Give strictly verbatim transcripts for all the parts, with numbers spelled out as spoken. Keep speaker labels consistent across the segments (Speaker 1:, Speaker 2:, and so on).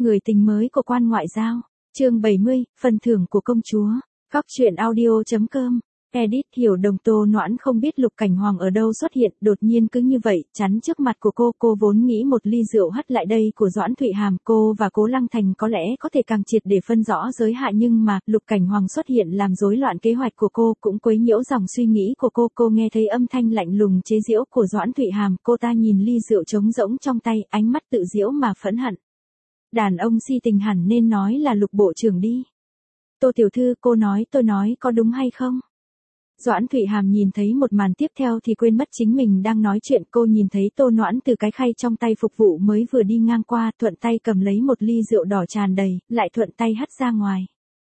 Speaker 1: Người tình mới của quan ngoại giao. Chương bảy mươi, phần thưởng của công chúa. Góc truyện audio.com. Edit Hiểu Đồng. Tô Noãn không biết Lục Cảnh Hoàng ở đâu xuất hiện, đột nhiên cứ như vậy, chắn trước mặt của cô. Cô vốn nghĩ một ly rượu hất lại đây của Doãn Thụy Hàm, cô và Cố Lăng Thành có lẽ có thể càng triệt để phân rõ giới hạn, nhưng mà Lục Cảnh Hoàng xuất hiện làm rối loạn kế hoạch của cô, cũng quấy nhiễu dòng suy nghĩ của cô. Cô nghe thấy âm thanh lạnh lùng chế giễu của Doãn Thụy Hàm, cô ta nhìn ly rượu trống rỗng trong tay, ánh mắt tự giễu mà phẫn hận. Đàn ông si tình hẳn nên nói là Lục bộ trưởng đi. Tô tiểu thư, cô nói tôi nói có đúng hay không? Doãn Thụy Hàm nhìn thấy một màn tiếp theo thì quên mất chính mình đang nói chuyện. Cô nhìn thấy Tô Noãn từ cái khay trong tay phục vụ mới vừa đi ngang qua, thuận tay cầm lấy một ly rượu đỏ tràn đầy, lại thuận tay hất ra ngoài.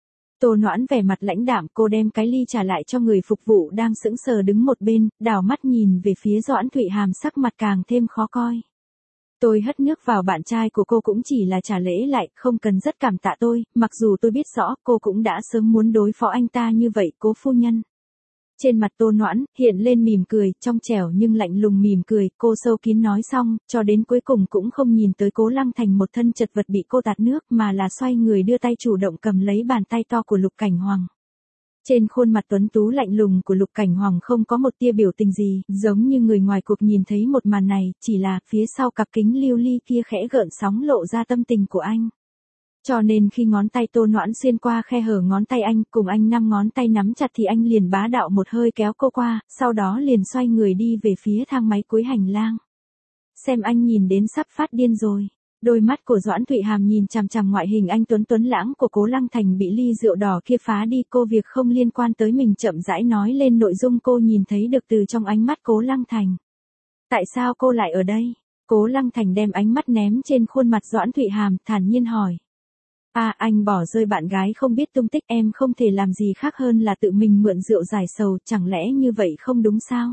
Speaker 1: Tô Noãn vẻ mặt lãnh đạm, cô đem cái ly trả lại cho người phục vụ đang sững sờ đứng một bên, đảo mắt nhìn về phía Doãn Thụy Hàm, sắc mặt càng thêm khó coi. Tôi hất nước vào bạn trai của cô cũng chỉ là trả lễ lại, không cần rất cảm tạ tôi, mặc dù tôi biết rõ cô cũng đã sớm muốn đối phó anh ta như vậy, Cố phu nhân. Trên mặt Tô Noãn hiện lên mỉm cười, trong trẻo nhưng lạnh lùng mỉm cười. Cô sâu kín nói xong, cho đến cuối cùng cũng không nhìn tới Cố Lăng Thành một thân chật vật bị cô tạt nước, mà là xoay người đưa tay chủ động cầm lấy bàn tay to của Lục Cảnh Hoàng. Trên khuôn mặt tuấn tú lạnh lùng của Lục Cảnh Hoàng không có một tia biểu tình gì, giống như người ngoài cuộc nhìn thấy một màn này, chỉ là phía sau cặp kính lưu ly kia khẽ gợn sóng lộ ra tâm tình của anh. Cho nên khi ngón tay Tô Noãn xuyên qua khe hở ngón tay anh, cùng anh năm ngón tay nắm chặt thì anh liền bá đạo một hơi kéo cô qua, sau đó liền xoay người đi về phía thang máy cuối hành lang. Xem anh nhìn đến sắp phát điên rồi. Đôi mắt của Doãn Thụy Hàm nhìn chằm chằm ngoại hình anh tuấn tuấn lãng của Cố Lăng Thành bị ly rượu đỏ kia phá đi. Cô việc không liên quan tới mình chậm rãi nói lên nội dung cô nhìn thấy được từ trong ánh mắt Cố Lăng Thành. Tại sao cô lại ở đây? Cố Lăng Thành đem ánh mắt ném trên khuôn mặt Doãn Thụy Hàm, thản nhiên hỏi. À, anh bỏ rơi bạn gái không biết tung tích, em không thể làm gì khác hơn là tự mình mượn rượu giải sầu, chẳng lẽ như vậy không đúng sao?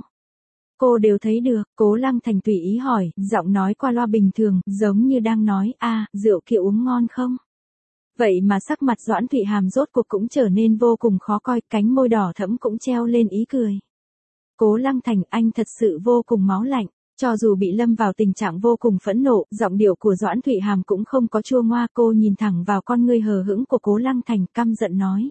Speaker 1: Cô đều thấy được. Cố Lăng Thành tùy ý hỏi, giọng nói qua loa bình thường, giống như đang nói, à, rượu kia uống ngon không? Vậy mà sắc mặt Doãn Thụy Hàm rốt cuộc cũng trở nên vô cùng khó coi, cánh môi đỏ thẫm cũng treo lên ý cười. Cố Lăng Thành, anh thật sự vô cùng máu lạnh. Cho dù bị lâm vào tình trạng vô cùng phẫn nộ, giọng điệu của Doãn Thụy Hàm cũng không có chua ngoa. Cô nhìn thẳng vào con ngươi hờ hững của Cố Lăng Thành, căm giận nói.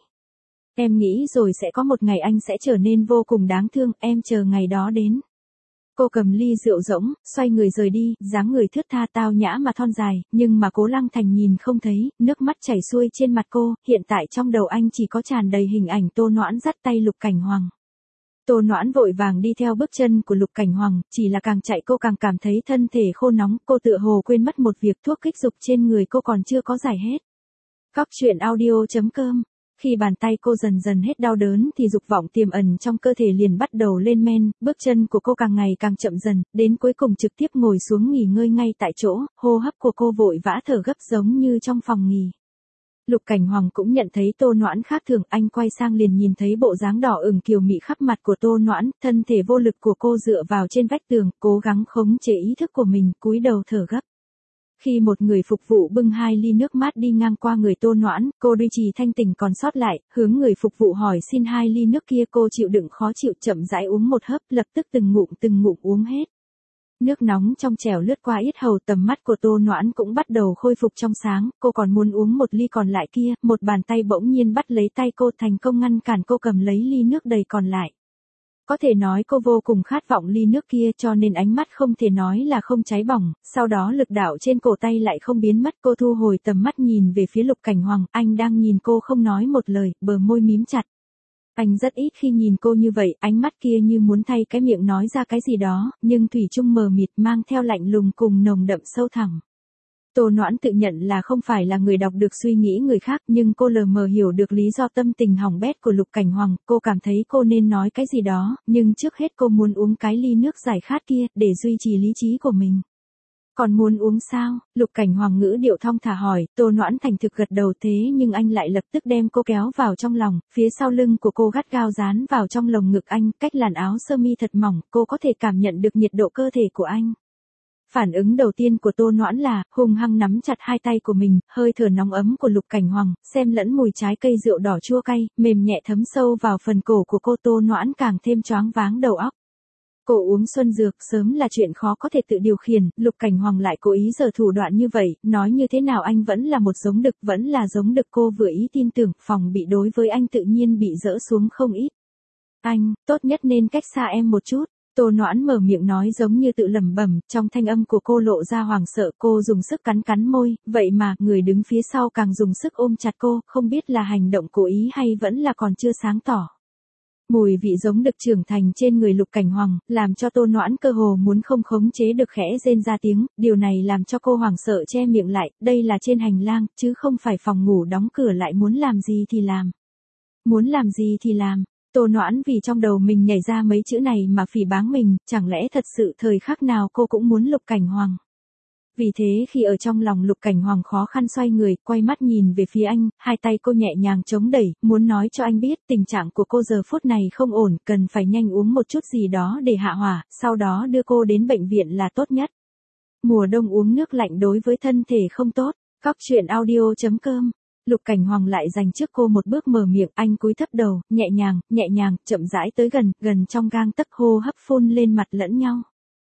Speaker 1: Em nghĩ rồi sẽ có một ngày anh sẽ trở nên vô cùng đáng thương, em chờ ngày đó đến. Cô cầm ly rượu rỗng, xoay người rời đi, dáng người thướt tha tao nhã mà thon dài, nhưng mà Cố Lăng Thành nhìn không thấy, nước mắt chảy xuôi trên mặt cô, hiện tại trong đầu anh chỉ có tràn đầy hình ảnh Tô Noãn dắt tay Lục Cảnh Hoàng. Tô Noãn vội vàng đi theo bước chân của Lục Cảnh Hoàng, chỉ là càng chạy cô càng cảm thấy thân thể khô nóng, cô tựa hồ quên mất một việc, thuốc kích dục trên người cô còn chưa có giải hết. Góc truyện audio.com. Khi bàn tay cô dần dần hết đau đớn thì dục vọng tiềm ẩn trong cơ thể liền bắt đầu lên men, bước chân của cô càng ngày càng chậm dần, đến cuối cùng trực tiếp ngồi xuống nghỉ ngơi ngay tại chỗ, hô hấp của cô vội vã thở gấp giống như trong phòng nghỉ. Lục Cảnh Hoàng cũng nhận thấy Tô Noãn khác thường, anh quay sang liền nhìn thấy bộ dáng đỏ ửng kiều mị khắp mặt của Tô Noãn, thân thể vô lực của cô dựa vào trên vách tường, cố gắng khống chế ý thức của mình, cúi đầu thở gấp. Khi một người phục vụ bưng hai ly nước mát đi ngang qua người Tô Noãn, cô duy trì thanh tỉnh còn sót lại, hướng người phục vụ hỏi xin hai ly nước kia. Cô chịu đựng khó chịu chậm rãi uống một hớp, lập tức từng ngụm từng ngụm uống hết. Nước nóng trong trẻo lướt qua yết hầu, tầm mắt của Tô Noãn cũng bắt đầu khôi phục trong sáng, cô còn muốn uống một ly còn lại kia, một bàn tay bỗng nhiên bắt lấy tay cô, thành công ngăn cản cô cầm lấy ly nước đầy còn lại. Có thể nói cô vô cùng khát vọng ly nước kia, cho nên ánh mắt không thể nói là không cháy bỏng, sau đó lực đạo trên cổ tay lại không biến mất. Cô thu hồi tầm mắt nhìn về phía Lục Cảnh Hoàng, anh đang nhìn cô không nói một lời, bờ môi mím chặt. Anh rất ít khi nhìn cô như vậy, ánh mắt kia như muốn thay cái miệng nói ra cái gì đó, nhưng thủy chung mờ mịt mang theo lạnh lùng cùng nồng đậm sâu thẳm. Tô Noãn tự nhận là không phải là người đọc được suy nghĩ người khác, nhưng cô lờ mờ hiểu được lý do tâm tình hỏng bét của Lục Cảnh Hoàng, cô cảm thấy cô nên nói cái gì đó, nhưng trước hết cô muốn uống cái ly nước giải khát kia, để duy trì lý trí của mình. Còn muốn uống sao? Lục Cảnh Hoàng ngữ điệu thong thả hỏi. Tô Noãn thành thực gật đầu, thế nhưng anh lại lập tức đem cô kéo vào trong lòng, phía sau lưng của cô gắt gao dán vào trong lồng ngực anh, cách làn áo sơ mi thật mỏng, cô có thể cảm nhận được nhiệt độ cơ thể của anh. Phản ứng đầu tiên của Tô Noãn là, hung hăng nắm chặt hai tay của mình, hơi thở nóng ấm của Lục Cảnh Hoàng, xen lẫn mùi trái cây rượu đỏ chua cay, mềm nhẹ thấm sâu vào phần cổ của cô. Tô Noãn càng thêm choáng váng đầu óc. Cô uống xuân dược sớm là chuyện khó có thể tự điều khiển, Lục Cảnh Hoàng lại cố ý giở thủ đoạn như vậy, nói như thế nào anh vẫn là một giống đực, vẫn là giống đực cô vừa ý tin tưởng, phòng bị đối với anh tự nhiên bị dỡ xuống không ít. Anh, tốt nhất nên cách xa em một chút. Tô Noãn mở miệng nói giống như tự lẩm bẩm, trong thanh âm của cô lộ ra hoảng sợ, cô dùng sức cắn cắn môi, vậy mà, người đứng phía sau càng dùng sức ôm chặt cô, không biết là hành động cố ý hay vẫn là còn chưa sáng tỏ. Mùi vị giống đực trưởng thành trên người Lục Cảnh Hoàng, làm cho Tô Noãn cơ hồ muốn không khống chế được khẽ rên ra tiếng, điều này làm cho cô hoảng sợ che miệng lại, đây là trên hành lang, chứ không phải phòng ngủ đóng cửa lại muốn làm gì thì làm. Muốn làm gì thì làm. Tô Noãn vì trong đầu mình nhảy ra mấy chữ này mà phỉ báng mình, chẳng lẽ thật sự thời khắc nào cô cũng muốn Lục Cảnh Hoàng. Vì thế khi ở trong lòng Lục Cảnh Hoàng khó khăn xoay người, quay mắt nhìn về phía anh, hai tay cô nhẹ nhàng chống đẩy, muốn nói cho anh biết tình trạng của cô giờ phút này không ổn, cần phải nhanh uống một chút gì đó để hạ hỏa, sau đó đưa cô đến bệnh viện là tốt nhất. Mùa đông uống nước lạnh đối với thân thể không tốt. Cóc truyện audio chấm com. Lục Cảnh Hoàng lại dành trước cô một bước mở miệng, anh cúi thấp đầu, nhẹ nhàng, nhẹ nhàng, chậm rãi tới gần, gần trong gang tấc hô hấp phun lên mặt lẫn nhau.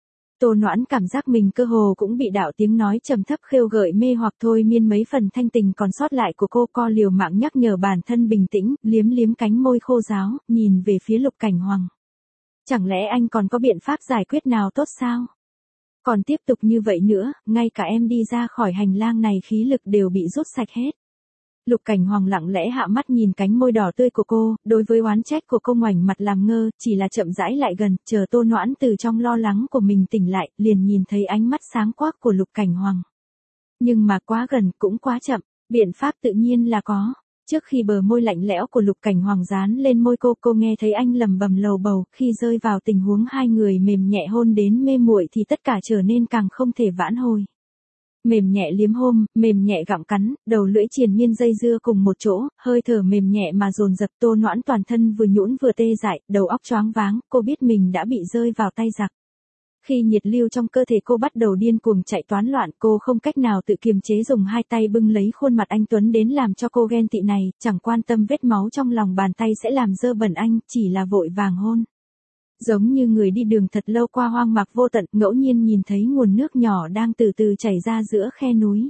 Speaker 1: Tô Noãn cảm giác mình cơ hồ cũng bị đạo tiếng nói trầm thấp khêu gợi mê hoặc thôi miên mấy phần thanh tình còn sót lại của cô, co liều mạng nhắc nhở bản thân bình tĩnh, liếm liếm cánh môi khô ráo, nhìn về phía Lục Cảnh Hoàng. Chẳng lẽ anh còn có biện pháp giải quyết nào tốt sao? Còn tiếp tục như vậy nữa, ngay cả em đi ra khỏi hành lang này khí lực đều bị rút sạch hết. Lục Cảnh Hoàng lặng lẽ hạ mắt nhìn cánh môi đỏ tươi của cô, đối với oán trách của cô ngoảnh mặt làm ngơ, chỉ là chậm rãi lại gần, chờ Tô Noãn từ trong lo lắng của mình tỉnh lại, liền nhìn thấy ánh mắt sáng quắc của Lục Cảnh Hoàng. Nhưng mà quá gần cũng quá chậm, biện pháp tự nhiên là có. Trước khi bờ môi lạnh lẽo của Lục Cảnh Hoàng dán lên môi cô, cô nghe thấy anh lầm bầm lầu bầu, khi rơi vào tình huống hai người mềm nhẹ hôn đến mê muội thì tất cả trở nên càng không thể vãn hồi. Mềm nhẹ liếm hôn, mềm nhẹ gặm cắn, đầu lưỡi triền miên dây dưa cùng một chỗ, hơi thở mềm nhẹ mà dồn dập. Tô Noãn toàn thân vừa nhũn vừa tê dại, đầu óc choáng váng, cô biết mình đã bị rơi vào tay giặc. Khi nhiệt lưu trong cơ thể cô bắt đầu điên cuồng chạy toán loạn, cô không cách nào tự kiềm chế dùng hai tay bưng lấy khuôn mặt anh Tuấn đến làm cho cô ghen tị này, chẳng quan tâm vết máu trong lòng bàn tay sẽ làm dơ bẩn anh, chỉ là vội vàng hôn. Giống như người đi đường thật lâu qua hoang mạc vô tận, ngẫu nhiên nhìn thấy nguồn nước nhỏ đang từ từ chảy ra giữa khe núi.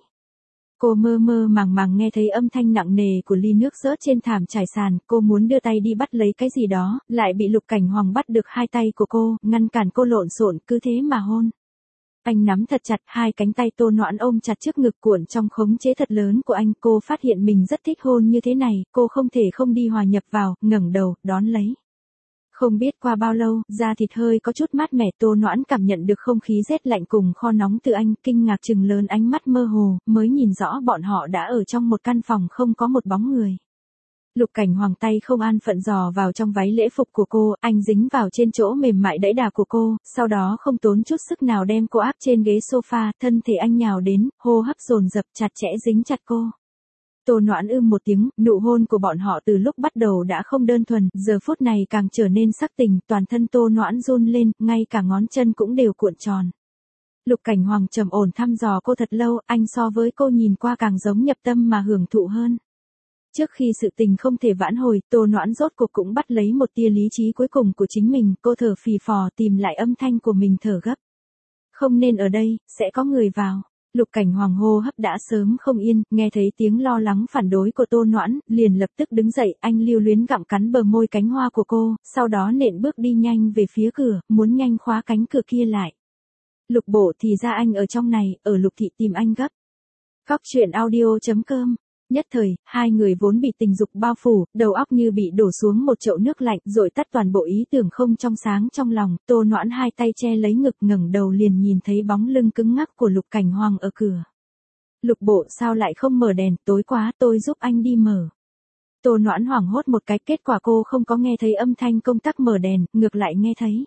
Speaker 1: Cô mơ mơ màng màng nghe thấy âm thanh nặng nề của ly nước rớt trên thảm trải sàn, cô muốn đưa tay đi bắt lấy cái gì đó, lại bị Lục Cảnh Hoàng bắt được hai tay của cô, ngăn cản cô lộn xộn, cứ thế mà hôn. Anh nắm thật chặt, hai cánh tay Tô Noãn ôm chặt trước ngực cuộn trong khống chế thật lớn của anh, cô phát hiện mình rất thích hôn như thế này, cô không thể không đi hòa nhập vào, ngẩng đầu, đón lấy. Không biết qua bao lâu, da thịt hơi có chút mát mẻ, Tô Noãn cảm nhận được không khí rét lạnh cùng kho nóng từ anh, kinh ngạc trừng lớn ánh mắt mơ hồ, mới nhìn rõ bọn họ đã ở trong một căn phòng không có một bóng người. Lục Cảnh Hoàng tay không an phận dò vào trong váy lễ phục của cô, anh dính vào trên chỗ mềm mại đẫy đà của cô, sau đó không tốn chút sức nào đem cô áp trên ghế sofa, thân thể anh nhào đến, hô hấp dồn dập chặt chẽ dính chặt cô. Tô Noãn ưm một tiếng, nụ hôn của bọn họ từ lúc bắt đầu đã không đơn thuần, giờ phút này càng trở nên sắc tình, toàn thân Tô Noãn run lên, ngay cả ngón chân cũng đều cuộn tròn. Lục Cảnh Hoàng trầm ổn thăm dò cô thật lâu, anh so với cô nhìn qua càng giống nhập tâm mà hưởng thụ hơn. Trước khi sự tình không thể vãn hồi, Tô Noãn rốt cuộc cũng bắt lấy một tia lý trí cuối cùng của chính mình, cô thở phì phò tìm lại âm thanh của mình thở gấp. Không nên ở đây, sẽ có người vào. Lục Cảnh Hoàng hô hấp đã sớm không yên, nghe thấy tiếng lo lắng phản đối của Tô Noãn, liền lập tức đứng dậy, anh lưu luyến gặm cắn bờ môi cánh hoa của cô, sau đó nện bước đi nhanh về phía cửa, muốn nhanh khóa cánh cửa kia lại. Lục Bộ thì ra anh ở trong này, ở Lục thị tìm anh gấp. Cóc truyện audio chấm com. Nhất thời, hai người vốn bị tình dục bao phủ, đầu óc như bị đổ xuống một chậu nước lạnh, rồi tắt toàn bộ ý tưởng không trong sáng trong lòng. Tô Noãn hai tay che lấy ngực, ngẩng đầu liền nhìn thấy bóng lưng cứng ngắc của Lục Cảnh Hoàng ở cửa. Lục Bộ sao lại không mở đèn, tối quá, tôi giúp anh đi mở. Tô Noãn hoảng hốt một cái, kết quả cô không có nghe thấy âm thanh công tắc mở đèn, ngược lại nghe thấy.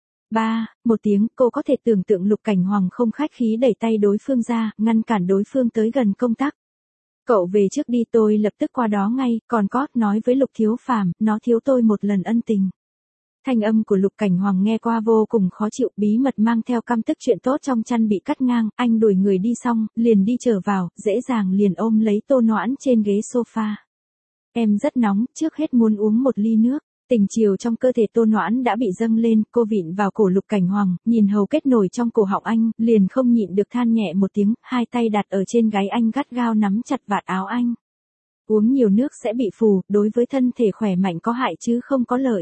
Speaker 1: Ba, một tiếng, cô có thể tưởng tượng Lục Cảnh Hoàng không khách khí đẩy tay đối phương ra, ngăn cản đối phương tới gần công tắc. Cậu về trước đi, tôi lập tức qua đó ngay, còn có, nói với Lục Thiếu Phàm, nó thiếu tôi một lần ân tình. Thanh âm của Lục Cảnh Hoàng nghe qua vô cùng khó chịu, bí mật mang theo căm tức chuyện tốt trong chăn bị cắt ngang, anh đuổi người đi xong, liền đi trở vào, dễ dàng liền ôm lấy Tô Noãn trên ghế sofa. Em rất nóng, trước hết muốn uống một ly nước. Tình chiều trong cơ thể Tô Noãn đã bị dâng lên, cô vịn vào cổ Lục Cảnh Hoàng, nhìn hầu kết nổi trong cổ họng anh, liền không nhịn được than nhẹ một tiếng, hai tay đặt ở trên gáy anh gắt gao nắm chặt vạt áo anh. Uống nhiều nước sẽ bị phù, đối với thân thể khỏe mạnh có hại chứ không có lợi.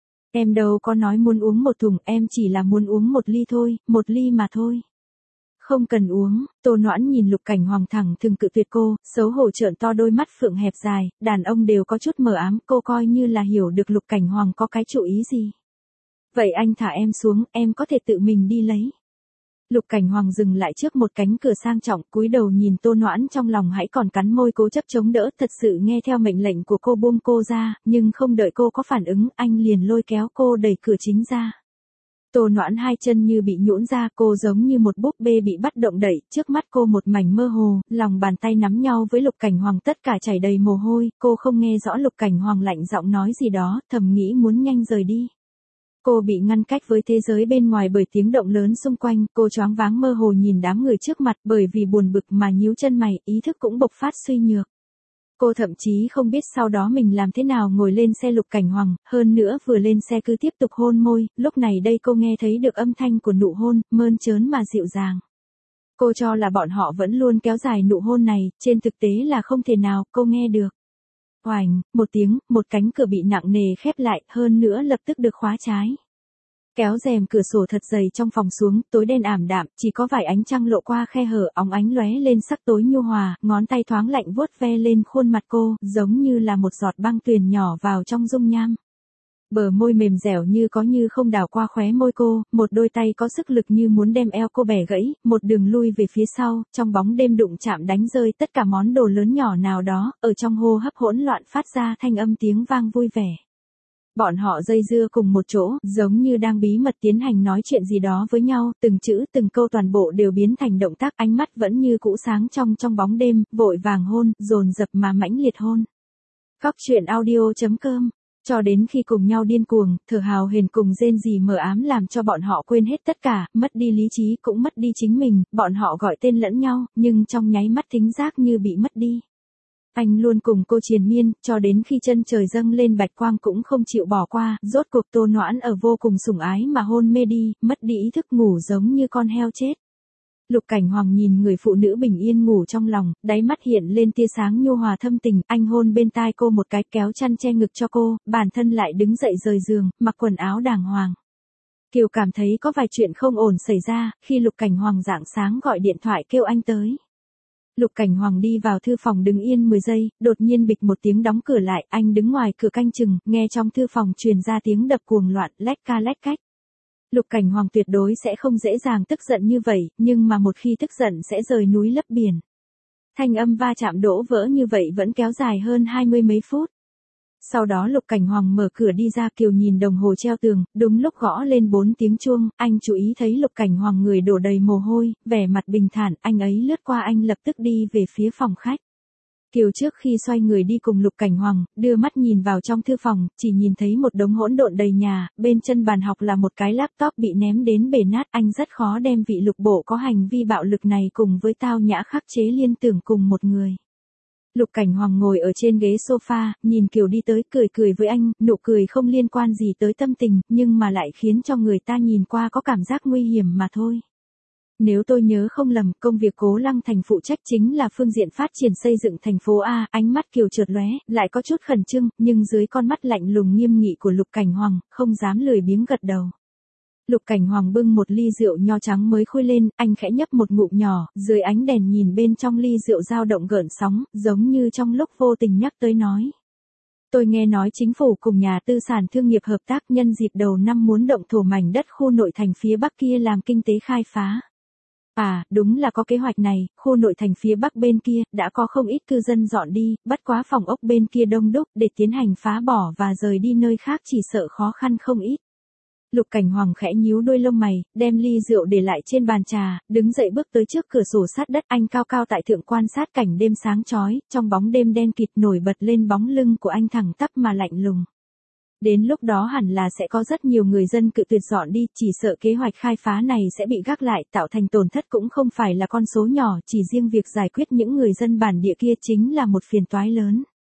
Speaker 1: Em đâu có nói muốn uống một thùng, em chỉ là muốn uống một ly thôi, một ly mà thôi. Không cần uống, Tô Noãn nhìn Lục Cảnh Hoàng thẳng thừng cự tuyệt cô, xấu hổ trợn to đôi mắt phượng hẹp dài, đàn ông đều có chút mờ ám, cô coi như là hiểu được Lục Cảnh Hoàng có cái chủ ý gì. Vậy anh thả em xuống, em có thể tự mình đi lấy. Lục Cảnh Hoàng dừng lại trước một cánh cửa sang trọng, cúi đầu nhìn Tô Noãn trong lòng hãy còn cắn môi cố chấp chống đỡ, thật sự nghe theo mệnh lệnh của cô buông cô ra, nhưng không đợi cô có phản ứng, anh liền lôi kéo cô đẩy cửa chính ra. Tô Noãn hai chân như bị nhũn ra, cô giống như một búp bê bị bắt động đẩy, trước mắt cô một mảnh mơ hồ, lòng bàn tay nắm nhau với Lục Cảnh Hoàng tất cả chảy đầy mồ hôi, cô không nghe rõ Lục Cảnh Hoàng lạnh giọng nói gì đó, thầm nghĩ muốn nhanh rời đi. Cô bị ngăn cách với thế giới bên ngoài bởi tiếng động lớn xung quanh, cô choáng váng mơ hồ nhìn đám người trước mặt bởi vì buồn bực mà nhíu chân mày, ý thức cũng bộc phát suy nhược. Cô thậm chí không biết sau đó mình làm thế nào ngồi lên xe Lục Cảnh Hoàng, hơn nữa vừa lên xe cứ tiếp tục hôn môi, lúc này đây cô nghe thấy được âm thanh của nụ hôn, mơn trớn mà dịu dàng. Cô cho là bọn họ vẫn luôn kéo dài nụ hôn này, trên thực tế là không thể nào, cô nghe được. Oành, một tiếng, một cánh cửa bị nặng nề khép lại, hơn nữa lập tức được khóa trái. Kéo rèm cửa sổ thật dày trong phòng xuống, tối đen ảm đạm, chỉ có vài ánh trăng lộ qua khe hở, óng ánh lóe lên sắc tối nhu hòa, ngón tay thoáng lạnh vuốt ve lên khuôn mặt cô, giống như là một giọt băng tuyền nhỏ vào trong dung nham. Bờ môi mềm dẻo như có như không đảo qua khóe môi cô, một đôi tay có sức lực như muốn đem eo cô bẻ gãy, một đường lui về phía sau, trong bóng đêm đụng chạm đánh rơi tất cả món đồ lớn nhỏ nào đó, ở trong hô hấp hỗn loạn phát ra thanh âm tiếng vang vui vẻ. Bọn họ dây dưa cùng một chỗ, giống như đang bí mật tiến hành nói chuyện gì đó với nhau, từng chữ từng câu toàn bộ đều biến thành động tác, ánh mắt vẫn như cũ sáng trong trong bóng đêm, vội vàng hôn, dồn dập mà mãnh liệt hôn. Góc truyện audio chấm com. Cho đến khi cùng nhau điên cuồng, thở hào hển cùng rên rỉ mờ ám làm cho bọn họ quên hết tất cả, mất đi lý trí cũng mất đi chính mình, bọn họ gọi tên lẫn nhau, nhưng trong nháy mắt thính giác như bị mất đi. Anh luôn cùng cô triền miên, cho đến khi chân trời dâng lên bạch quang cũng không chịu bỏ qua, rốt cuộc Tô Noãn ở vô cùng sủng ái mà hôn mê đi, mất đi ý thức ngủ giống như con heo chết. Lục Cảnh Hoàng nhìn người phụ nữ bình yên ngủ trong lòng, đáy mắt hiện lên tia sáng nhu hòa thâm tình, anh hôn bên tai cô một cái kéo chăn che ngực cho cô, bản thân lại đứng dậy rời giường, mặc quần áo đàng hoàng. Kiều cảm thấy có vài chuyện không ổn xảy ra, khi Lục Cảnh Hoàng rạng sáng gọi điện thoại kêu anh tới. Lục Cảnh Hoàng đi vào thư phòng đứng yên mười giây, đột nhiên bịch một tiếng đóng cửa lại, anh đứng ngoài cửa canh chừng, nghe trong thư phòng truyền ra tiếng đập cuồng loạn, lách ca lách cách. Lục Cảnh Hoàng tuyệt đối sẽ không dễ dàng tức giận như vậy, nhưng mà một khi tức giận sẽ rời núi lấp biển. Thanh âm va chạm đổ vỡ như vậy vẫn kéo dài hơn hai mươi mấy phút. Sau đó Lục Cảnh Hoàng mở cửa đi ra, Kiều nhìn đồng hồ treo tường, đúng lúc gõ lên bốn tiếng chuông, anh chú ý thấy Lục Cảnh Hoàng người đổ đầy mồ hôi, vẻ mặt bình thản, anh ấy lướt qua anh lập tức đi về phía phòng khách. Kiều trước khi xoay người đi cùng Lục Cảnh Hoàng, đưa mắt nhìn vào trong thư phòng, chỉ nhìn thấy một đống hỗn độn đầy nhà, bên chân bàn học là một cái laptop bị ném đến bể nát, anh rất khó đem vị Lục bộ có hành vi bạo lực này cùng với tao nhã khắc chế liên tưởng cùng một người. Lục Cảnh Hoàng ngồi ở trên ghế sofa, nhìn Kiều đi tới, cười cười với anh, nụ cười không liên quan gì tới tâm tình, nhưng mà lại khiến cho người ta nhìn qua có cảm giác nguy hiểm mà thôi. Nếu tôi nhớ không lầm, công việc Cố Lăng Thành phụ trách chính là phương diện phát triển xây dựng thành phố A, ánh mắt Kiều chợt lóe, lại có chút khẩn trương, nhưng dưới con mắt lạnh lùng nghiêm nghị của Lục Cảnh Hoàng, không dám lười biếng gật đầu. Lục Cảnh Hoàng bưng một ly rượu nho trắng mới khui lên, anh khẽ nhấp một ngụm nhỏ, dưới ánh đèn nhìn bên trong ly rượu dao động gợn sóng, giống như trong lúc vô tình nhắc tới nói. Tôi nghe nói chính phủ cùng nhà tư sản thương nghiệp hợp tác nhân dịp đầu năm muốn động thổ mảnh đất khu nội thành phía Bắc kia làm kinh tế khai phá. À, đúng là có kế hoạch này, khu nội thành phía Bắc bên kia, đã có không ít cư dân dọn đi, bất quá phòng ốc bên kia đông đúc, để tiến hành phá bỏ và rời đi nơi khác chỉ sợ khó khăn không ít. Lục Cảnh Hoàng khẽ nhíu đôi lông mày, đem ly rượu để lại trên bàn trà, đứng dậy bước tới trước cửa sổ sát đất, anh cao cao tại thượng quan sát cảnh đêm sáng chói, trong bóng đêm đen kịt nổi bật lên bóng lưng của anh thẳng tắp mà lạnh lùng. Đến lúc đó hẳn là sẽ có rất nhiều người dân cự tuyệt dọn đi, chỉ sợ kế hoạch khai phá này sẽ bị gác lại, tạo thành tổn thất cũng không phải là con số nhỏ, chỉ riêng việc giải quyết những người dân bản địa kia chính là một phiền toái lớn.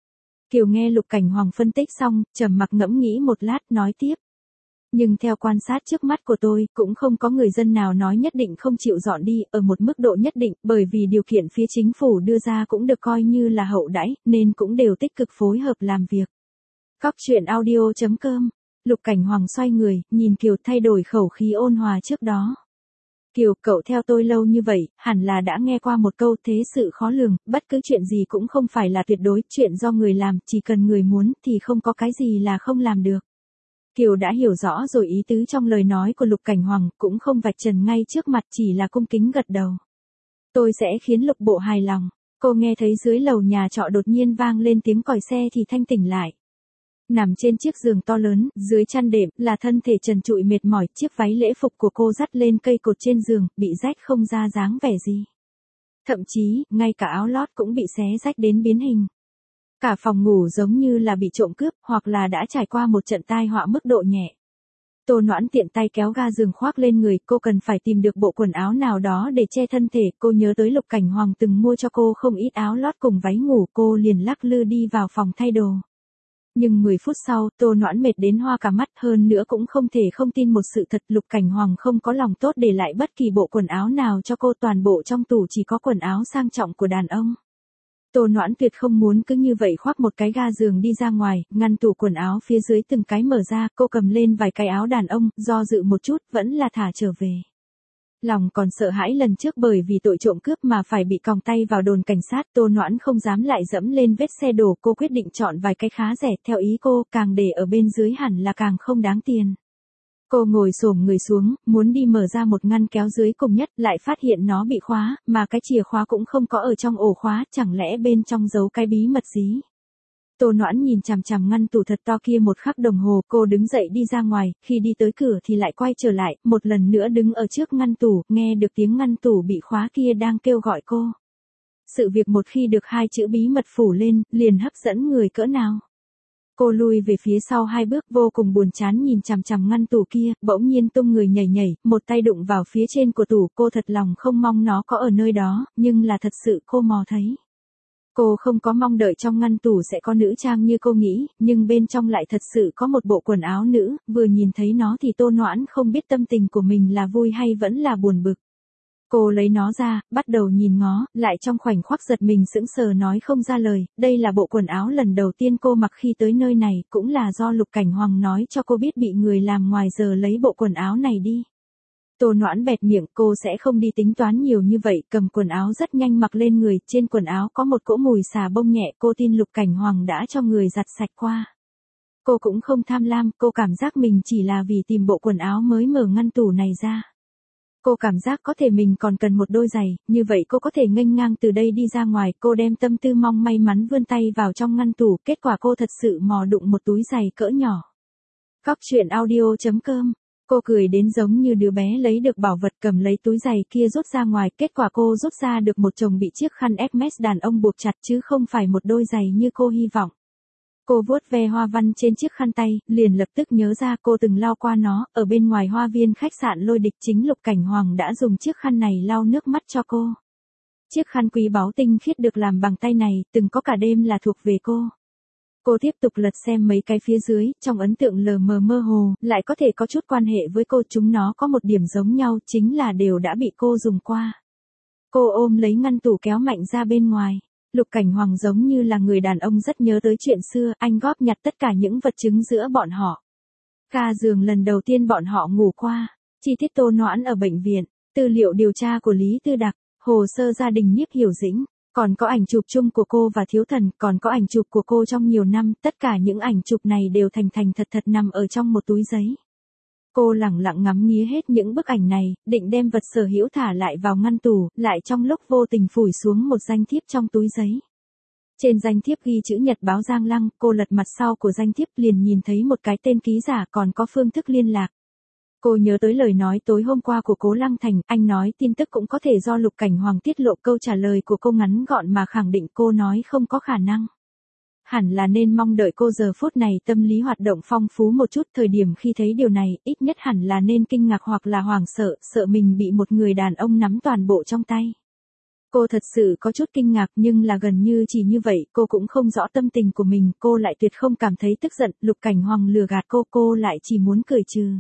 Speaker 1: Kiều nghe Lục Cảnh Hoàng phân tích xong, trầm mặc ngẫm nghĩ một lát nói tiếp. Nhưng theo quan sát trước mắt của tôi, cũng không có người dân nào nói nhất định không chịu dọn đi, ở một mức độ nhất định, bởi vì điều kiện phía chính phủ đưa ra cũng được coi như là hậu đãi, nên cũng đều tích cực phối hợp làm việc. Cóc truyện audio chấm com. Lục Cảnh Hoàng xoay người, nhìn Kiều thay đổi khẩu khí ôn hòa trước đó. Kiều, cậu theo tôi lâu như vậy, hẳn là đã nghe qua một câu thế sự khó lường, bất cứ chuyện gì cũng không phải là tuyệt đối, chuyện do người làm, chỉ cần người muốn thì không có cái gì là không làm được. Kiều đã hiểu rõ rồi ý tứ trong lời nói của Lục Cảnh Hoàng, cũng không vạch trần ngay trước mặt, chỉ là cung kính gật đầu. Tôi sẽ khiến Lục bộ hài lòng. Cô nghe thấy dưới lầu nhà trọ đột nhiên vang lên tiếng còi xe thì thanh tỉnh lại. Nằm trên chiếc giường to lớn, dưới chăn đệm, là thân thể trần trụi mệt mỏi, chiếc váy lễ phục của cô dắt lên cây cột trên giường, bị rách không ra dáng vẻ gì. Thậm chí, ngay cả áo lót cũng bị xé rách đến biến hình. Cả phòng ngủ giống như là bị trộm cướp, hoặc là đã trải qua một trận tai họa mức độ nhẹ. Tô Noãn tiện tay kéo ga giường khoác lên người, cô cần phải tìm được bộ quần áo nào đó để che thân thể, cô nhớ tới Lục Cảnh Hoàng từng mua cho cô không ít áo lót cùng váy ngủ, cô liền lắc lư đi vào phòng thay đồ. Nhưng mười phút sau, Tô Noãn mệt đến hoa cả mắt, hơn nữa cũng không thể không tin một sự thật, Lục Cảnh Hoàng không có lòng tốt để lại bất kỳ bộ quần áo nào cho cô, toàn bộ trong tủ chỉ có quần áo sang trọng của đàn ông. Tô Noãn tuyệt không muốn cứ như vậy khoác một cái ga giường đi ra ngoài, ngăn tủ quần áo phía dưới từng cái mở ra, cô cầm lên vài cái áo đàn ông, do dự một chút, vẫn là thả trở về. Lòng còn sợ hãi lần trước bởi vì tội trộm cướp mà phải bị còng tay vào đồn cảnh sát, Tô Noãn không dám lại dẫm lên vết xe đổ, cô quyết định chọn vài cái khá rẻ, theo ý cô, càng để ở bên dưới hẳn là càng không đáng tiền. Cô ngồi xổm người xuống, muốn đi mở ra một ngăn kéo dưới cùng nhất, lại phát hiện nó bị khóa, mà cái chìa khóa cũng không có ở trong ổ khóa, chẳng lẽ bên trong giấu cái bí mật gì? Tô Noãn nhìn chằm chằm ngăn tủ thật to kia một khắc đồng hồ, cô đứng dậy đi ra ngoài, khi đi tới cửa thì lại quay trở lại, một lần nữa đứng ở trước ngăn tủ, nghe được tiếng ngăn tủ bị khóa kia đang kêu gọi cô. Sự việc một khi được hai chữ bí mật phủ lên, liền hấp dẫn người cỡ nào. Cô lùi về phía sau hai bước, vô cùng buồn chán nhìn chằm chằm ngăn tủ kia, bỗng nhiên tung người nhảy nhảy, một tay đụng vào phía trên của tủ, cô thật lòng không mong nó có ở nơi đó, nhưng là thật sự cô mò thấy. Cô không có mong đợi trong ngăn tủ sẽ có nữ trang như cô nghĩ, nhưng bên trong lại thật sự có một bộ quần áo nữ, vừa nhìn thấy nó thì Tô Noãn không biết tâm tình của mình là vui hay vẫn là buồn bực. Cô lấy nó ra, bắt đầu nhìn ngó, lại trong khoảnh khắc giật mình sững sờ nói không ra lời, đây là bộ quần áo lần đầu tiên cô mặc khi tới nơi này, cũng là do Lục Cảnh Hoàng nói cho cô biết bị người làm ngoài giờ lấy bộ quần áo này đi. Tô Noãn bẹt miệng, cô sẽ không đi tính toán nhiều như vậy, cầm quần áo rất nhanh mặc lên người, trên quần áo có một cỗ mùi xà bông nhẹ, cô tin Lục Cảnh Hoàng đã cho người giặt sạch qua. Cô cũng không tham lam, cô cảm giác mình chỉ là vì tìm bộ quần áo mới mở ngăn tủ này ra. Cô cảm giác có thể mình còn cần một đôi giày, như vậy cô có thể nghênh ngang từ đây đi ra ngoài, cô đem tâm tư mong may mắn vươn tay vào trong ngăn tủ, kết quả cô thật sự mò đụng một túi giày cỡ nhỏ. Cóc truyện audio chấm com. Cô cười đến giống như đứa bé lấy được bảo vật, cầm lấy túi giày kia rút ra ngoài, kết quả cô rút ra được một chồng bị chiếc khăn ép mét đàn ông buộc chặt chứ không phải một đôi giày như cô hy vọng. Cô vuốt ve hoa văn trên chiếc khăn tay, liền lập tức nhớ ra cô từng lau qua nó, ở bên ngoài hoa viên khách sạn Lôi Địch chính Lục Cảnh Hoàng đã dùng chiếc khăn này lau nước mắt cho cô. Chiếc khăn quý báu tinh khiết được làm bằng tay này, từng có cả đêm là thuộc về cô. Cô tiếp tục lật xem mấy cái phía dưới, trong ấn tượng lờ mờ mơ hồ, lại có thể có chút quan hệ với cô, chúng nó có một điểm giống nhau, chính là đều đã bị cô dùng qua. Cô ôm lấy ngăn tủ kéo mạnh ra bên ngoài. Lục Cảnh Hoàng giống như là người đàn ông rất nhớ tới chuyện xưa, anh góp nhặt tất cả những vật chứng giữa bọn họ. Ga giường lần đầu tiên bọn họ ngủ qua, chi tiết Tô Noãn ở bệnh viện, tư liệu điều tra của Lý Tư Đặc, hồ sơ gia đình Nhiếp Hiểu Dĩnh, còn có ảnh chụp chung của cô và Thiếu Thần, còn có ảnh chụp của cô trong nhiều năm, tất cả những ảnh chụp này đều thành thành thật thật nằm ở trong một túi giấy. Cô lẳng lặng ngắm nghía hết những bức ảnh này, định đem vật sở hữu thả lại vào ngăn tủ, lại trong lúc vô tình phủi xuống một danh thiếp trong túi giấy. Trên danh thiếp ghi chữ Nhật báo Giang Lăng, cô lật mặt sau của danh thiếp liền nhìn thấy một cái tên ký giả còn có phương thức liên lạc. Cô nhớ tới lời nói tối hôm qua của Cố Lăng Thành, anh nói tin tức cũng có thể do Lục Cảnh Hoàng tiết lộ, câu trả lời của cô ngắn gọn mà khẳng định, cô nói không có khả năng. Hẳn là nên mong đợi cô giờ phút này tâm lý hoạt động phong phú một chút, thời điểm khi thấy điều này, ít nhất hẳn là nên kinh ngạc hoặc là hoảng sợ, sợ mình bị một người đàn ông nắm toàn bộ trong tay. Cô thật sự có chút kinh ngạc nhưng là gần như chỉ như vậy cô cũng không rõ tâm tình của mình, cô lại tuyệt không cảm thấy tức giận, Lục Cảnh Hoàng lừa gạt cô, cô lại chỉ muốn cười trừ.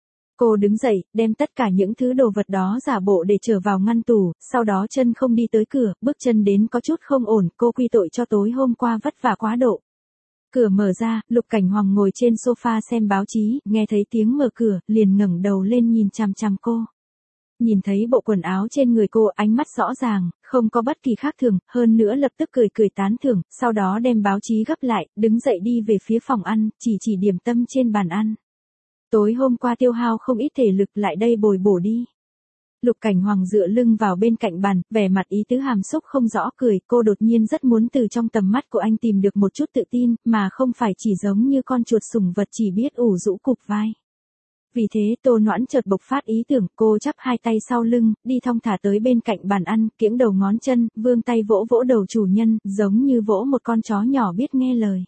Speaker 1: Cô đứng dậy, đem tất cả những thứ đồ vật đó giả bộ để trở vào ngăn tủ, sau đó chân không đi tới cửa, bước chân đến có chút không ổn, cô quy tội cho tối hôm qua vất vả quá độ. Cửa mở ra, Lục Cảnh Hoàng ngồi trên sofa xem báo chí, nghe thấy tiếng mở cửa, liền ngẩng đầu lên nhìn chằm chằm cô. Nhìn thấy bộ quần áo trên người cô, ánh mắt rõ ràng, không có bất kỳ khác thường, hơn nữa lập tức cười cười tán thưởng, sau đó đem báo chí gấp lại, đứng dậy đi về phía phòng ăn, chỉ chỉ điểm tâm trên bàn ăn. Tối hôm qua tiêu hao không ít thể lực, lại đây bồi bổ đi. Lục Cảnh Hoàng dựa lưng vào bên cạnh bàn, vẻ mặt ý tứ hàm xúc không rõ cười, cô đột nhiên rất muốn từ trong tầm mắt của anh tìm được một chút tự tin, mà không phải chỉ giống như con chuột sủng vật chỉ biết ủ rũ cụp vai. Vì thế Tô Noãn chợt bộc phát ý tưởng, cô chắp hai tay sau lưng, đi thong thả tới bên cạnh bàn ăn, kiễng đầu ngón chân, vươn tay vỗ vỗ đầu chủ nhân, giống như vỗ một con chó nhỏ biết nghe lời.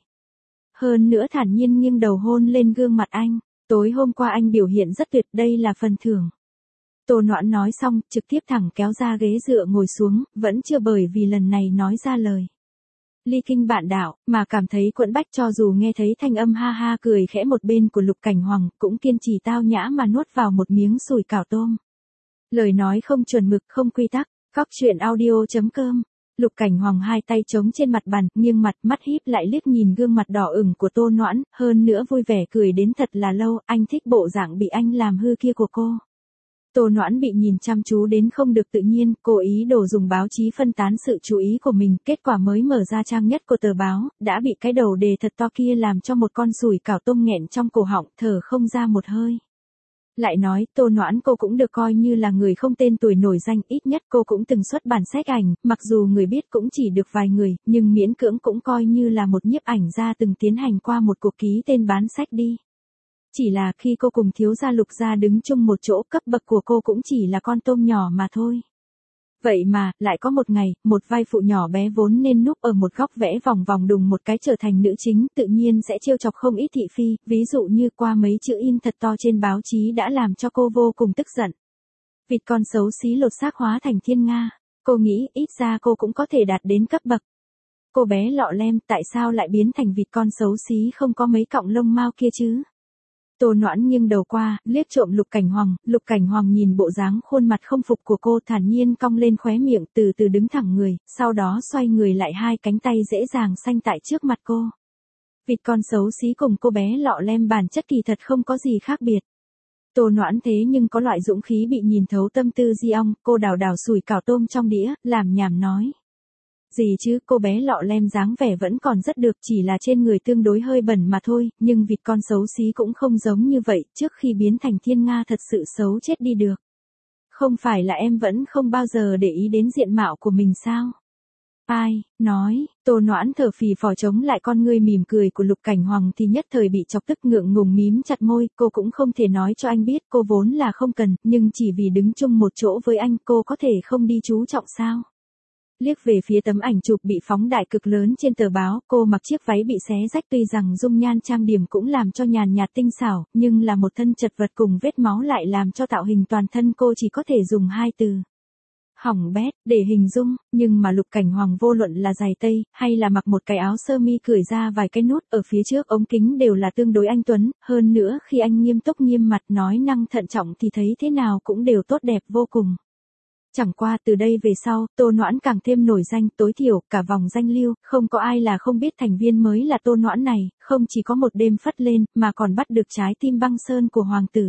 Speaker 1: Hơn nữa thản nhiên nghiêng đầu hôn lên gương mặt anh, tối hôm qua anh biểu hiện rất tuyệt, đây là phần thưởng. Tô Noãn nói xong, trực tiếp thẳng kéo ra ghế dựa ngồi xuống, vẫn chưa bởi vì lần này nói ra lời ly kinh bạn đạo, mà cảm thấy quẫn bách, cho dù nghe thấy thanh âm ha ha cười khẽ một bên của Lục Cảnh Hoàng, cũng kiên trì tao nhã mà nuốt vào một miếng sủi cảo tôm. Lời nói không chuẩn mực, không quy tắc, cóc truyện audio chấm com. Lục Cảnh Hoàng hai tay chống trên mặt bàn, nghiêng mặt, mắt híp lại liếc nhìn gương mặt đỏ ửng của Tô Noãn, hơn nữa vui vẻ cười đến thật là lâu, anh thích bộ dạng bị anh làm hư kia của cô. Tô Noãn bị nhìn chăm chú đến không được tự nhiên, cố ý đồ dùng báo chí phân tán sự chú ý của mình, kết quả mới mở ra trang nhất của tờ báo, đã bị cái đầu đề thật to kia làm cho một con sủi cảo tôm nghẹn trong cổ họng, thở không ra một hơi. Lại nói, Tô Noãn cô cũng được coi như là người không tên tuổi nổi danh, ít nhất cô cũng từng xuất bản sách ảnh, mặc dù người biết cũng chỉ được vài người, nhưng miễn cưỡng cũng coi như là một nhiếp ảnh gia từng tiến hành qua một cuộc ký tên bán sách đi. Chỉ là khi cô cùng thiếu gia Lục gia đứng chung một chỗ, cấp bậc của cô cũng chỉ là con tôm nhỏ mà thôi. Vậy mà, lại có một ngày, một vai phụ nhỏ bé vốn nên núp ở một góc vẽ vòng vòng đùng một cái trở thành nữ chính, tự nhiên sẽ trêu chọc không ít thị phi, ví dụ như qua mấy chữ in thật to trên báo chí đã làm cho cô vô cùng tức giận. Vịt con xấu xí lột xác hóa thành thiên nga, cô nghĩ ít ra cô cũng có thể đạt đến cấp bậc. Cô bé lọ lem, tại sao lại biến thành vịt con xấu xí không có mấy cọng lông mao kia chứ? Tô Noãn nghiêng đầu qua, liếc trộm Lục Cảnh Hoàng, Lục Cảnh Hoàng nhìn bộ dáng khuôn mặt không phục của cô, thản nhiên cong lên khóe miệng, từ từ đứng thẳng người, sau đó xoay người lại, hai cánh tay dễ dàng xanh tại trước mặt cô. Vịt con xấu xí cùng cô bé lọ lem bản chất kỳ thật không có gì khác biệt. Tô Noãn thế nhưng có loại dũng khí bị nhìn thấu tâm tư di ong, cô đào đào sủi cảo tôm trong đĩa, làm nhảm nói. Gì chứ, cô bé lọ lem dáng vẻ vẫn còn rất được, chỉ là trên người tương đối hơi bẩn mà thôi, nhưng vịt con xấu xí cũng không giống như vậy, trước khi biến thành thiên nga thật sự xấu chết đi được. Không phải là em vẫn không bao giờ để ý đến diện mạo của mình sao? Ai, nói, Tô Noãn thở phì phò chống lại con ngươi mỉm cười của Lục Cảnh Hoàng thì nhất thời bị chọc tức, ngượng ngùng mím chặt môi, cô cũng không thể nói cho anh biết, cô vốn là không cần, nhưng chỉ vì đứng chung một chỗ với anh cô có thể không đi chú trọng sao? Liếc về phía tấm ảnh chụp bị phóng đại cực lớn trên tờ báo, cô mặc chiếc váy bị xé rách, tuy rằng dung nhan trang điểm cũng làm cho nhàn nhạt tinh xảo, nhưng là một thân chật vật cùng vết máu lại làm cho tạo hình toàn thân cô chỉ có thể dùng hai từ hỏng bét để hình dung, nhưng mà Lục Cảnh Hoàng vô luận là giày tây, hay là mặc một cái áo sơ mi cởi ra vài cái nút ở phía trước ống kính đều là tương đối anh tuấn, hơn nữa khi anh nghiêm túc nghiêm mặt nói năng thận trọng thì thấy thế nào cũng đều tốt đẹp vô cùng. Chẳng qua từ đây về sau, Tô Noãn càng thêm nổi danh, tối thiểu, cả vòng danh lưu, không có ai là không biết thành viên mới là Tô Noãn này, không chỉ có một đêm phất lên, mà còn bắt được trái tim băng sơn của hoàng tử.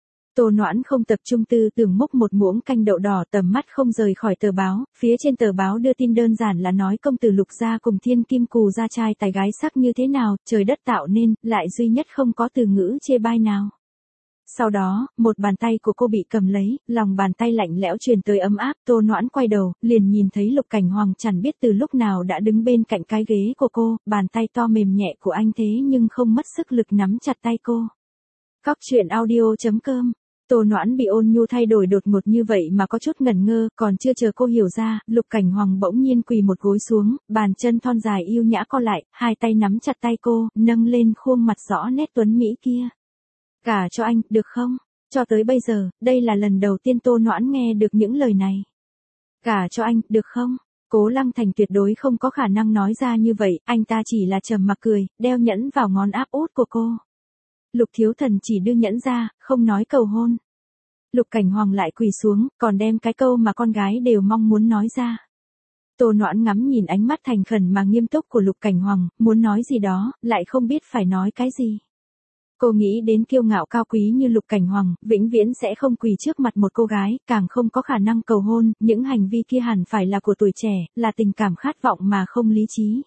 Speaker 1: Tô Noãn không tập trung tư tưởng múc một muỗng canh đậu đỏ, tầm mắt không rời khỏi tờ báo, phía trên tờ báo đưa tin đơn giản là nói công tử Lục gia cùng thiên kim cù gia trai tài gái sắc như thế nào, trời đất tạo nên, lại duy nhất không có từ ngữ chê bai nào. Sau đó, một bàn tay của cô bị cầm lấy, lòng bàn tay lạnh lẽo truyền tới ấm áp, Tô Noãn quay đầu, liền nhìn thấy Lục Cảnh Hoàng chẳng biết từ lúc nào đã đứng bên cạnh cái ghế của cô, bàn tay to mềm nhẹ của anh thế nhưng không mất sức lực nắm chặt tay cô. Cóc truyện audio chấm com. Tô Noãn bị ôn nhu thay đổi đột ngột như vậy mà có chút ngẩn ngơ, còn chưa chờ cô hiểu ra, Lục Cảnh Hoàng bỗng nhiên quỳ một gối xuống, bàn chân thon dài yêu nhã co lại, hai tay nắm chặt tay cô, nâng lên khuôn mặt rõ nét tuấn mỹ kia. Gả cho anh, được không? Cho tới bây giờ, đây là lần đầu tiên Tô Noãn nghe được những lời này. Gả cho anh, được không? Cố Lăng Thành tuyệt đối không có khả năng nói ra như vậy, anh ta chỉ là trầm mặc cười, đeo nhẫn vào ngón áp út của cô. Lục Thiếu Thần chỉ đưa nhẫn ra, không nói cầu hôn. Lục Cảnh Hoàng lại quỳ xuống, còn đem cái câu mà con gái đều mong muốn nói ra. Tô Noãn ngắm nhìn ánh mắt thành khẩn mà nghiêm túc của Lục Cảnh Hoàng, muốn nói gì đó, lại không biết phải nói cái gì. Cô nghĩ đến kiêu ngạo cao quý như Lục Cảnh Hoàng, vĩnh viễn sẽ không quỳ trước mặt một cô gái, càng không có khả năng cầu hôn, những hành vi kia hẳn phải là của tuổi trẻ, là tình cảm khát vọng mà không lý trí.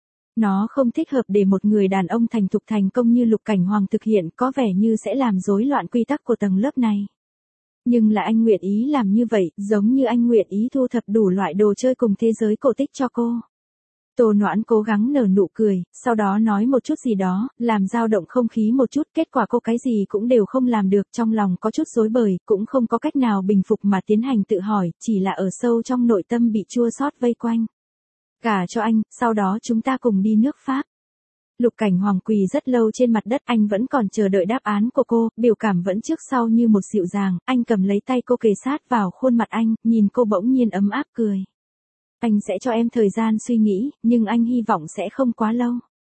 Speaker 1: Nó không thích hợp để một người đàn ông thành thục thành công như Lục Cảnh Hoàng thực hiện, có vẻ như sẽ làm rối loạn quy tắc của tầng lớp này. Nhưng là anh nguyện ý làm như vậy, giống như anh nguyện ý thu thập đủ loại đồ chơi cùng thế giới cổ tích cho cô. Tô Noãn cố gắng nở nụ cười, sau đó nói một chút gì đó, làm dao động không khí một chút, kết quả cô cái gì cũng đều không làm được, trong lòng có chút rối bời, cũng không có cách nào bình phục mà tiến hành tự hỏi, chỉ là ở sâu trong nội tâm bị chua xót vây quanh. Gả cho anh, sau đó chúng ta cùng đi nước Pháp. Lục Cảnh Hoàng quỳ rất lâu trên mặt đất, anh vẫn còn chờ đợi đáp án của cô, biểu cảm vẫn trước sau như một dịu dàng, anh cầm lấy tay cô kề sát vào khuôn mặt anh, nhìn cô bỗng nhiên ấm áp cười. Anh sẽ cho em thời gian suy nghĩ, nhưng anh hy vọng sẽ không quá lâu.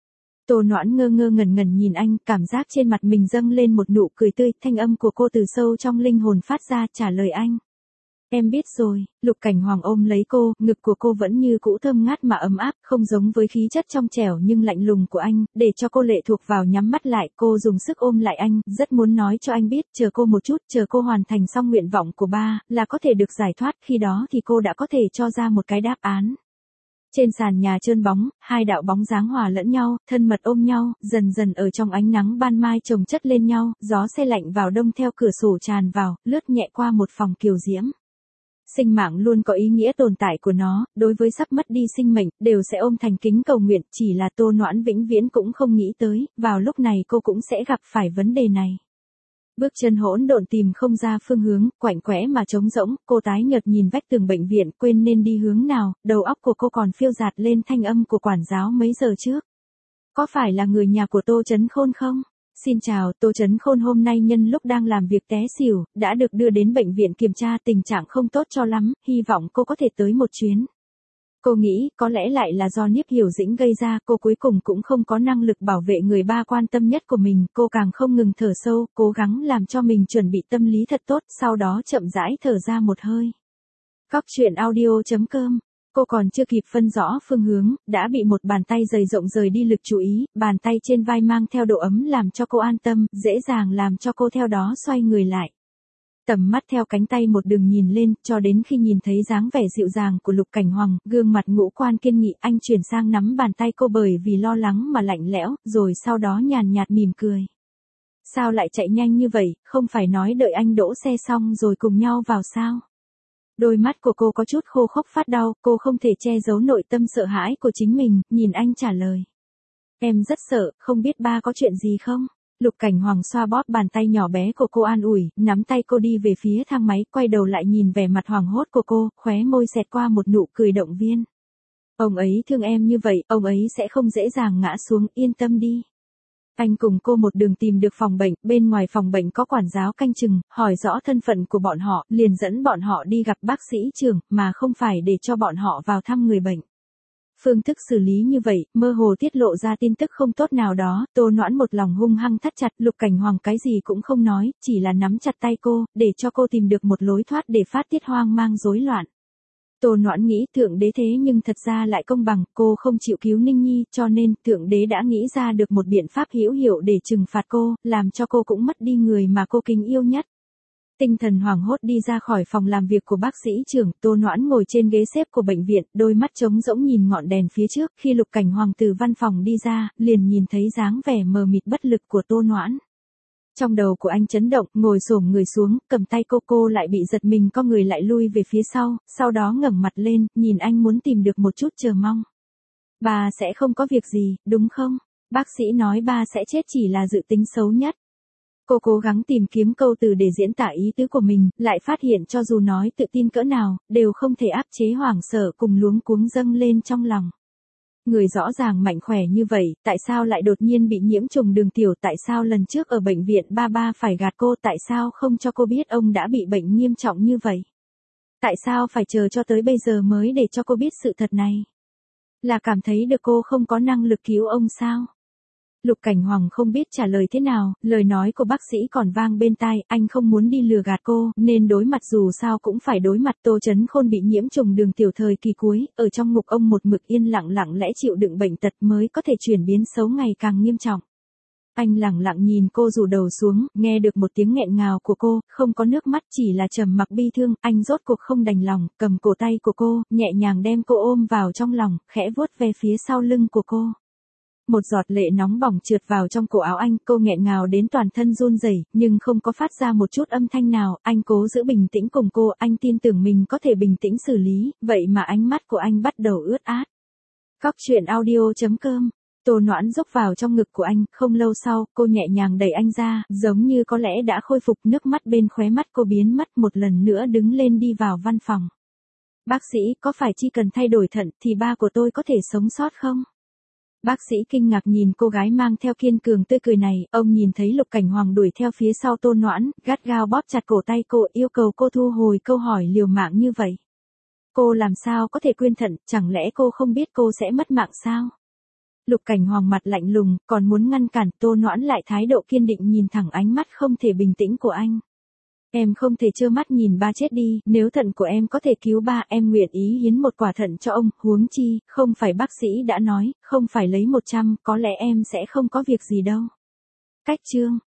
Speaker 1: Tô Noãn ngơ ngơ ngẩn ngẩn nhìn anh, cảm giác trên mặt mình dâng lên một nụ cười tươi, thanh âm của cô từ sâu trong linh hồn phát ra trả lời anh. Em biết rồi. Lục Cảnh Hoàng ôm lấy cô, ngực của cô vẫn như cũ thơm ngát mà ấm áp, không giống với khí chất trong trẻo nhưng lạnh lùng của anh, để cho cô lệ thuộc vào nhắm mắt lại, cô dùng sức ôm lại anh, rất muốn nói cho anh biết, chờ cô một chút, chờ cô hoàn thành xong nguyện vọng của ba, là có thể được giải thoát, khi đó thì cô đã có thể cho ra một cái đáp án. Trên sàn nhà trơn bóng, hai đạo bóng dáng hòa lẫn nhau, thân mật ôm nhau, dần dần ở trong ánh nắng ban mai chồng chất lên nhau, gió se lạnh vào đông theo cửa sổ tràn vào, lướt nhẹ qua một phòng kiều diễm. Sinh mạng luôn có ý nghĩa tồn tại của nó, đối với sắp mất đi sinh mệnh, đều sẽ ôm thành kính cầu nguyện, chỉ là Tô Noãn vĩnh viễn cũng không nghĩ tới, vào lúc này cô cũng sẽ gặp phải vấn đề này. Bước chân hỗn độn tìm không ra phương hướng, quạnh quẽ mà trống rỗng, cô tái nhợt nhìn vách tường bệnh viện, quên nên đi hướng nào, đầu óc của cô còn phiêu dạt lên thanh âm của quản giáo mấy giờ trước. Có phải là người nhà của Tô Chấn Khôn không? Xin chào, Tô Chấn Khôn hôm nay nhân lúc đang làm việc té xỉu, đã được đưa đến bệnh viện kiểm tra, tình trạng không tốt cho lắm, hy vọng cô có thể tới một chuyến. Cô nghĩ, có lẽ lại là do Niếp Hiểu Dĩnh gây ra, cô cuối cùng cũng không có năng lực bảo vệ người ba quan tâm nhất của mình, cô càng không ngừng thở sâu, cố gắng làm cho mình chuẩn bị tâm lý thật tốt, sau đó chậm rãi thở ra một hơi. Góc truyện audio chấm com. Cô còn chưa kịp phân rõ phương hướng, đã bị một bàn tay dày rộng rời đi lực chú ý, bàn tay trên vai mang theo độ ấm làm cho cô an tâm, dễ dàng làm cho cô theo đó xoay người lại. Tầm mắt theo cánh tay một đường nhìn lên, cho đến khi nhìn thấy dáng vẻ dịu dàng của Lục Cảnh Hoàng, gương mặt ngũ quan kiên nghị, anh chuyển sang nắm bàn tay cô bởi vì lo lắng mà lạnh lẽo, rồi sau đó nhàn nhạt mỉm cười. Sao lại chạy nhanh như vậy, không phải nói đợi anh đỗ xe xong rồi cùng nhau vào sao? Đôi mắt của cô có chút khô khốc phát đau, cô không thể che giấu nội tâm sợ hãi của chính mình, nhìn anh trả lời. Em rất sợ, không biết ba có chuyện gì không? Lục Cảnh Hoàng xoa bóp bàn tay nhỏ bé của cô an ủi, nắm tay cô đi về phía thang máy, quay đầu lại nhìn vẻ mặt hoảng hốt của cô, khóe môi xẹt qua một nụ cười động viên. Ông ấy thương em như vậy, ông ấy sẽ không dễ dàng ngã xuống, yên tâm đi. Anh cùng cô một đường tìm được phòng bệnh, bên ngoài phòng bệnh có quản giáo canh chừng, hỏi rõ thân phận của bọn họ, liền dẫn bọn họ đi gặp bác sĩ trưởng, mà không phải để cho bọn họ vào thăm người bệnh. Phương thức xử lý như vậy, mơ hồ tiết lộ ra tin tức không tốt nào đó, Tô Noãn một lòng hung hăng thắt chặt, Lục Cảnh Hoàng cái gì cũng không nói, chỉ là nắm chặt tay cô, để cho cô tìm được một lối thoát để phát tiết hoang mang rối loạn. Tô Noãn nghĩ thượng đế thế nhưng thật ra lại công bằng, cô không chịu cứu Ninh Nhi, cho nên thượng đế đã nghĩ ra được một biện pháp hữu hiệu để trừng phạt cô, làm cho cô cũng mất đi người mà cô kính yêu nhất. Tinh thần hoảng hốt đi ra khỏi phòng làm việc của bác sĩ trưởng, Tô Noãn ngồi trên ghế xếp của bệnh viện, đôi mắt trống rỗng nhìn ngọn đèn phía trước, khi Lục Cảnh Hoàng từ văn phòng đi ra, liền nhìn thấy dáng vẻ mờ mịt bất lực của Tô Noãn. Trong đầu của anh chấn động, ngồi xổm người xuống, cầm tay cô cô lại bị giật mình co người lại lui về phía sau, sau đó ngẩng mặt lên, nhìn anh muốn tìm được một chút chờ mong. Bà sẽ không có việc gì, đúng không? Bác sĩ nói ba sẽ chết chỉ là dự tính xấu nhất. Cô cố gắng tìm kiếm câu từ để diễn tả ý tứ của mình, lại phát hiện cho dù nói tự tin cỡ nào, đều không thể áp chế hoảng sợ cùng luống cuống dâng lên trong lòng. Người rõ ràng mạnh khỏe như vậy, tại sao lại đột nhiên bị nhiễm trùng đường tiểu, tại sao lần trước ở bệnh viện ba ba phải gạt cô, tại sao không cho cô biết ông đã bị bệnh nghiêm trọng như vậy? Tại sao phải chờ cho tới bây giờ mới để cho cô biết sự thật này? Là cảm thấy được cô không có năng lực cứu ông sao? Lục Cảnh Hoàng không biết trả lời thế nào, lời nói của bác sĩ còn vang bên tai, anh không muốn đi lừa gạt cô, nên đối mặt dù sao cũng phải đối mặt. Tô Chấn Khôn bị nhiễm trùng đường tiểu thời kỳ cuối, ở trong ngục ông một mực yên lặng lặng lẽ chịu đựng bệnh tật mới có thể chuyển biến xấu ngày càng nghiêm trọng. Anh lặng lặng nhìn cô rủ đầu xuống, nghe được một tiếng nghẹn ngào của cô, không có nước mắt chỉ là trầm mặc bi thương, anh rốt cuộc không đành lòng, cầm cổ tay của cô, nhẹ nhàng đem cô ôm vào trong lòng, khẽ vuốt ve phía sau lưng của cô. Một giọt lệ nóng bỏng trượt vào trong cổ áo anh, cô nghẹn ngào đến toàn thân run rẩy, nhưng không có phát ra một chút âm thanh nào, anh cố giữ bình tĩnh cùng cô, anh tin tưởng mình có thể bình tĩnh xử lý, vậy mà ánh mắt của anh bắt đầu ướt át. Cóc truyện audio chấm com. Tô Noãn dốc vào trong ngực của anh, không lâu sau, cô nhẹ nhàng đẩy anh ra, giống như có lẽ đã khôi phục, nước mắt bên khóe mắt cô biến mất, một lần nữa đứng lên đi vào văn phòng. Bác sĩ, có phải chỉ cần thay đổi thận thì ba của tôi có thể sống sót không? Bác sĩ kinh ngạc nhìn cô gái mang theo kiên cường tươi cười này, ông nhìn thấy Lục Cảnh Hoàng đuổi theo phía sau Tô Noãn, gắt gao bóp chặt cổ tay cô, yêu cầu cô thu hồi câu hỏi liều mạng như vậy. Cô làm sao có thể quyên thận, chẳng lẽ cô không biết cô sẽ mất mạng sao? Lục Cảnh Hoàng mặt lạnh lùng, còn muốn ngăn cản, Tô Noãn lại thái độ kiên định nhìn thẳng ánh mắt không thể bình tĩnh của anh. Em không thể trơ mắt nhìn ba chết đi, nếu thận của em có thể cứu ba, em nguyện ý hiến một quả thận cho ông, huống chi, không phải bác sĩ đã nói, không phải lấy một trăm, có lẽ em sẽ không có việc gì đâu. Cách chương